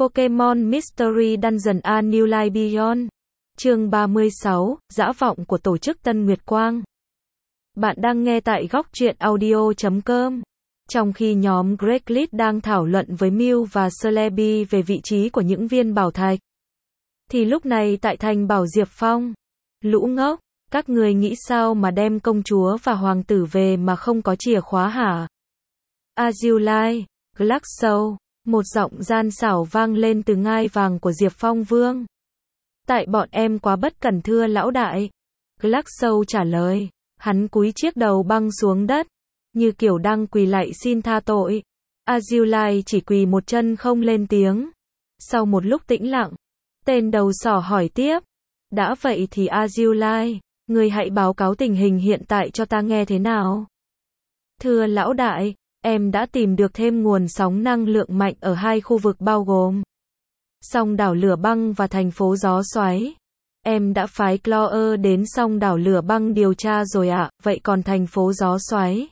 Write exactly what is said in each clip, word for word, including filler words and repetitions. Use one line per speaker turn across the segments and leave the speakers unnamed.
Pokémon Mystery Dungeon: A New Life Beyond. Chương ba mươi sáu, Dã vọng của tổ chức Tân Nguyệt Quang. Bạn đang nghe tại góc truyện audio chấm com. Trong khi nhóm Greg đang thảo luận với Mew và Celebi về vị trí của những viên bảo thạch, thì lúc này tại thành Bảo Diệp Phong, lũ ngốc, các người nghĩ sao mà đem công chúa và hoàng tử về mà không có chìa khóa hả? Azulai, Glaxo, một giọng gian xảo vang lên từ ngai vàng của Diệp Phong Vương. Tại bọn em quá bất cẩn thưa lão đại. Glaxo trả lời, hắn cúi chiếc đầu băng xuống đất, như kiểu đang quỳ lạy xin tha tội. Azulai chỉ quỳ một chân không lên tiếng. Sau một lúc tĩnh lặng, tên đầu sỏ hỏi tiếp, đã vậy thì Azulai, người hãy báo cáo tình hình hiện tại cho ta nghe thế nào. Thưa lão đại, em đã tìm được thêm nguồn sóng năng lượng mạnh ở hai khu vực bao gồm song đảo lửa băng và thành phố gió xoáy. Em đã phái Claw đến song đảo lửa băng điều tra rồi ạ, vậy còn thành phố gió xoáy?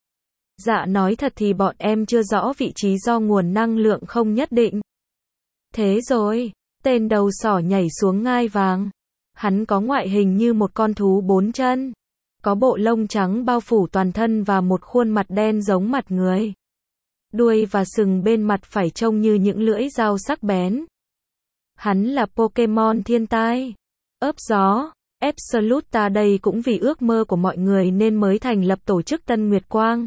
Dạ nói thật thì bọn em chưa rõ vị trí do nguồn năng lượng không nhất định. Thế rồi, tên đầu sỏ nhảy xuống ngai vàng. Hắn có ngoại hình như một con thú bốn chân. Có bộ lông trắng bao phủ toàn thân và một khuôn mặt đen giống mặt người. Đuôi và sừng bên mặt phải trông như những lưỡi dao sắc bén. Hắn là Pokémon thiên tai. Ớp gió, Absolute ta đây cũng vì ước mơ của mọi người nên mới thành lập tổ chức Tân Nguyệt Quang.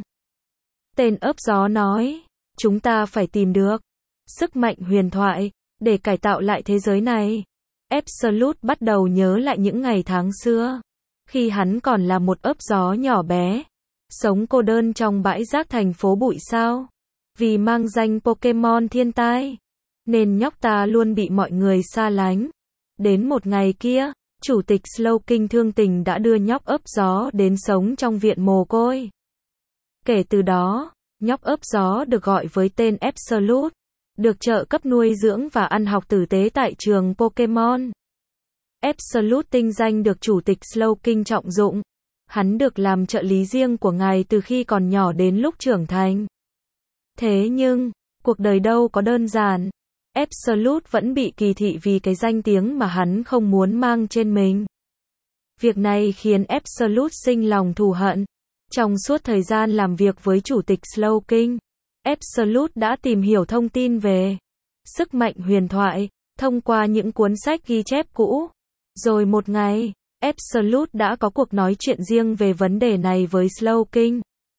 Tên ớp gió nói, chúng ta phải tìm được sức mạnh huyền thoại để cải tạo lại thế giới này. Absolute bắt đầu nhớ lại những ngày tháng xưa, khi hắn còn là một ớp gió nhỏ bé, sống cô đơn trong bãi rác thành phố bụi sao. Vì mang danh Pokémon thiên tai, nên nhóc ta luôn bị mọi người xa lánh. Đến một ngày kia, chủ tịch Slowking thương tình đã đưa nhóc ớp gió đến sống trong viện mồ côi. Kể từ đó, nhóc ớp gió được gọi với tên Absolute, được trợ cấp nuôi dưỡng và ăn học tử tế tại trường Pokemon. Absolute tinh danh được chủ tịch Slowking trọng dụng. Hắn được làm trợ lý riêng của ngài từ khi còn nhỏ đến lúc trưởng thành. Thế nhưng, cuộc đời đâu có đơn giản. Absolute vẫn bị kỳ thị vì cái danh tiếng mà hắn không muốn mang trên mình. Việc này khiến Absolute sinh lòng thù hận. Trong suốt thời gian làm việc với chủ tịch Slowking, Absolute đã tìm hiểu thông tin về sức mạnh huyền thoại thông qua những cuốn sách ghi chép cũ. Rồi một ngày, Absolute đã có cuộc nói chuyện riêng về vấn đề này với Slowking.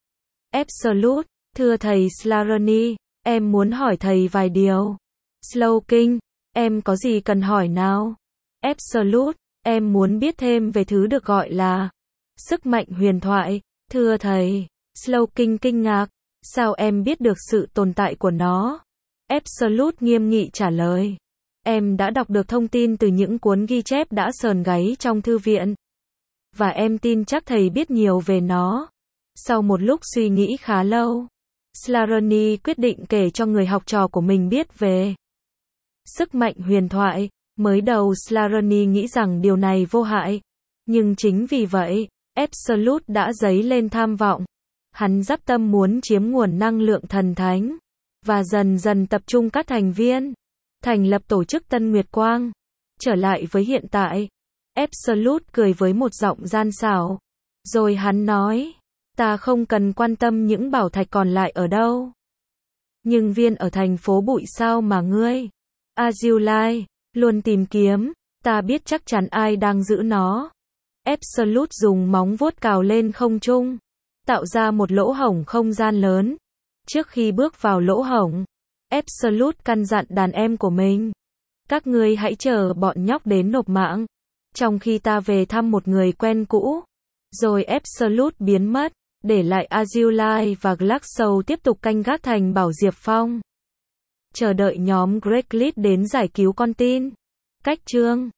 Absolute, thưa thầy Slarony, em muốn hỏi thầy vài điều. Slowking, em có gì cần hỏi nào? Absolute, em muốn biết thêm về thứ được gọi là sức mạnh huyền thoại, thưa thầy. Slowking kinh ngạc, sao em biết được sự tồn tại của nó? Absolute nghiêm nghị trả lời, em đã đọc được thông tin từ những cuốn ghi chép đã sờn gáy trong thư viện. Và em tin chắc thầy biết nhiều về nó. Sau một lúc suy nghĩ khá lâu, Slarony quyết định kể cho người học trò của mình biết về sức mạnh huyền thoại. Mới đầu Slarony nghĩ rằng điều này vô hại. Nhưng chính vì vậy, Absolute đã dấy lên tham vọng. Hắn dắp tâm muốn chiếm nguồn năng lượng thần thánh. Và dần dần tập trung các thành viên. Thành lập tổ chức Tân Nguyệt Quang. Trở lại với hiện tại, Absolute cười với một giọng gian xảo. Rồi hắn nói, ta không cần quan tâm những bảo thạch còn lại ở đâu. Nhưng viên ở thành phố bụi sao mà ngươi, Azulai, luôn tìm kiếm, ta biết chắc chắn ai đang giữ nó. Absolute dùng móng vuốt cào lên không trung, tạo ra một lỗ hổng không gian lớn. Trước khi bước vào lỗ hổng, Absolute căn dặn đàn em của mình, các ngươi hãy chờ bọn nhóc đến nộp mạng, trong khi ta về thăm một người quen cũ. Rồi Absolute biến mất, để lại Azulai và Glaxo tiếp tục canh gác thành Bảo Diệp Phong, chờ đợi nhóm Greg đến giải cứu con tin. Cách chương